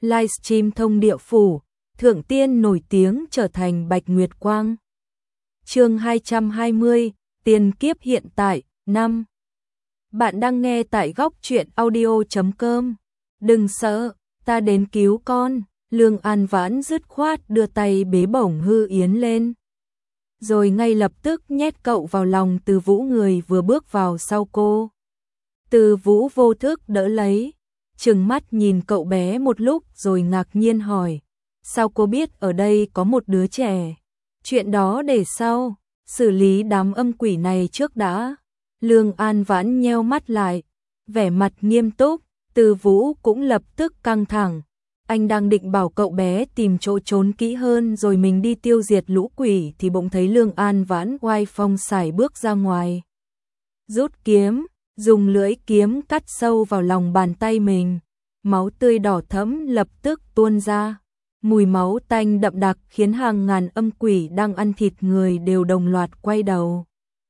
livestream thông địa phủ, thượng tiên nổi tiếng trở thành Bạch Nguyệt Quang. Chương 220, tiền kiếp hiện tại, 5. Bạn đang nghe tại góc truyện audio.com. Đừng sợ, ta đến cứu con. Lương An Vãn dứt khoát đưa tay bế bổng Hư Yến lên, rồi ngay lập tức nhét cậu vào lòng Từ Vũ, người vừa bước vào sau cô. Từ Vũ vô thức đỡ lấy, trừng mắt nhìn cậu bé một lúc rồi ngạc nhiên hỏi, sao cô biết ở đây có một đứa trẻ? Chuyện đó để sau, xử lý đám âm quỷ này trước đã. Lương An Vãn nheo mắt lại, vẻ mặt nghiêm túc. Từ Vũ cũng lập tức căng thẳng. Anh đang định bảo cậu bé tìm chỗ trốn kỹ hơn rồi mình đi tiêu diệt lũ quỷ thì bỗng thấy Lương An Vãn oai phong sải bước ra ngoài. Rút kiếm, dùng lưỡi kiếm cắt sâu vào lòng bàn tay mình. Máu tươi đỏ thẫm lập tức tuôn ra. Mùi máu tanh đậm đặc khiến hàng ngàn âm quỷ đang ăn thịt người đều đồng loạt quay đầu,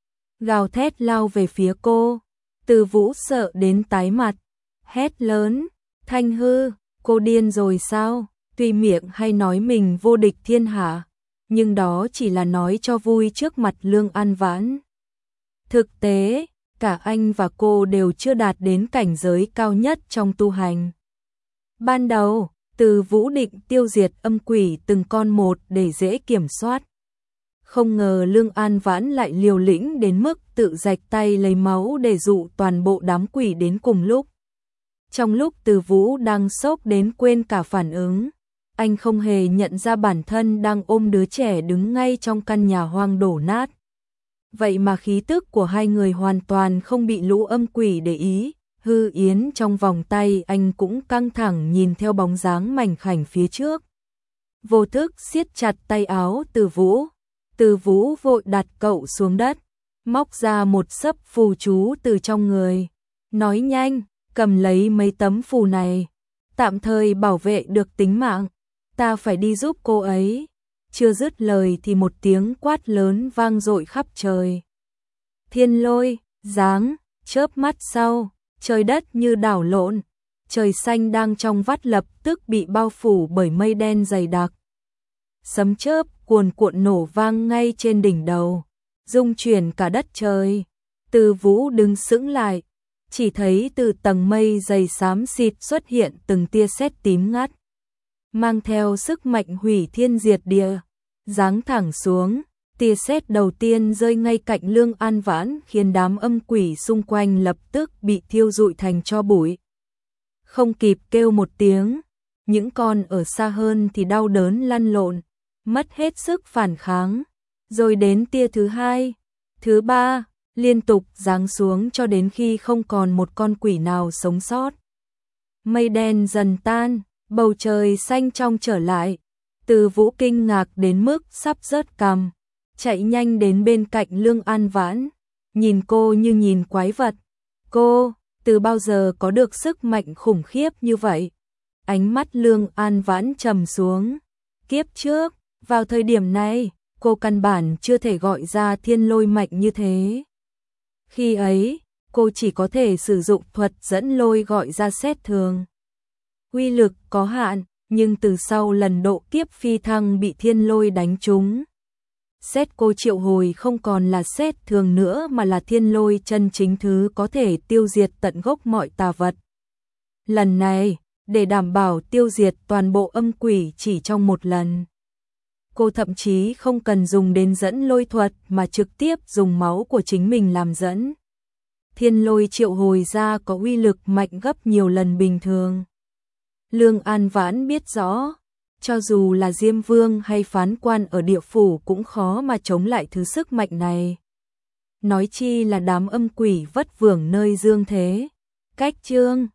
gào thét lao về phía cô. Từ Vũ sợ đến tái mặt, hét lớn, Thanh Hư, cô điên rồi sao? Tuy miệng hay nói mình vô địch thiên hạ, nhưng đó chỉ là nói cho vui trước mặt Lương An Vãn. Thực tế, cả anh và cô đều chưa đạt đến cảnh giới cao nhất trong tu hành. Ban đầu, Từ Vũ định tiêu diệt âm quỷ từng con một để dễ kiểm soát. Không ngờ Lương An Vãn lại liều lĩnh đến mức tự rạch tay lấy máu để dụ toàn bộ đám quỷ đến cùng lúc. Trong lúc Từ Vũ đang sốc đến quên cả phản ứng, anh không hề nhận ra bản thân đang ôm đứa trẻ đứng ngay trong căn nhà hoang đổ nát. Vậy mà khí tức của hai người hoàn toàn không bị lũ âm quỷ để ý. Hư Yến trong vòng tay anh cũng căng thẳng nhìn theo bóng dáng mảnh khảnh phía trước. Vô thức siết chặt tay áo Từ Vũ. Từ Vũ vội đặt cậu xuống đất, móc ra một xấp phù chú từ trong người. Nói nhanh, cầm lấy mấy tấm phù này, tạm thời bảo vệ được tính mạng. Ta phải đi giúp cô ấy. Chưa dứt lời thì một tiếng quát lớn vang dội khắp trời. Thiên lôi, giáng, chớp mắt sau, trời đất như đảo lộn. Trời xanh đang trong vắt lập tức bị bao phủ bởi mây đen dày đặc. Sấm chớp cuồn cuộn nổ vang ngay trên đỉnh đầu, rung chuyển cả đất trời. Từ Vũ đứng sững lại, chỉ thấy từ tầng mây dày xám xịt xuất hiện từng tia sét tím ngắt, mang theo sức mạnh hủy thiên diệt địa, giáng thẳng xuống. Tia sét đầu tiên rơi ngay cạnh Lương An Vãn khiến đám âm quỷ xung quanh lập tức bị thiêu rụi thành tro bụi. Không kịp kêu một tiếng, những con ở xa hơn thì đau đớn lăn lộn, mất hết sức phản kháng. Rồi đến tia thứ hai, thứ ba, liên tục giáng xuống cho đến khi không còn một con quỷ nào sống sót. Mây đen dần tan, bầu trời xanh trong trở lại. Từ Vũ kinh ngạc đến mức sắp rớt cằm, chạy nhanh đến bên cạnh Lương An Vãn, nhìn cô như nhìn quái vật. Cô, từ bao giờ có được sức mạnh khủng khiếp như vậy? Ánh mắt Lương An Vãn trầm xuống. Kiếp trước, vào thời điểm này, cô căn bản chưa thể gọi ra thiên lôi mạnh như thế. Khi ấy, cô chỉ có thể sử dụng thuật dẫn lôi gọi ra sét thường. Uy lực có hạn, nhưng từ sau lần độ kiếp phi thăng bị thiên lôi đánh trúng, sét cô triệu hồi không còn là sét thường nữa mà là thiên lôi chân chính, thứ có thể tiêu diệt tận gốc mọi tà vật. Lần này, để đảm bảo tiêu diệt toàn bộ âm quỷ chỉ trong một lần, cô thậm chí không cần dùng đến dẫn lôi thuật mà trực tiếp dùng máu của chính mình làm dẫn. Thiên lôi triệu hồi ra có uy lực mạnh gấp nhiều lần bình thường. Lương An Vãn biết rõ, cho dù là Diêm Vương hay phán quan ở địa phủ cũng khó mà chống lại thứ sức mạnh này. Nói chi là đám âm quỷ vất vưởng nơi dương thế. Cách chương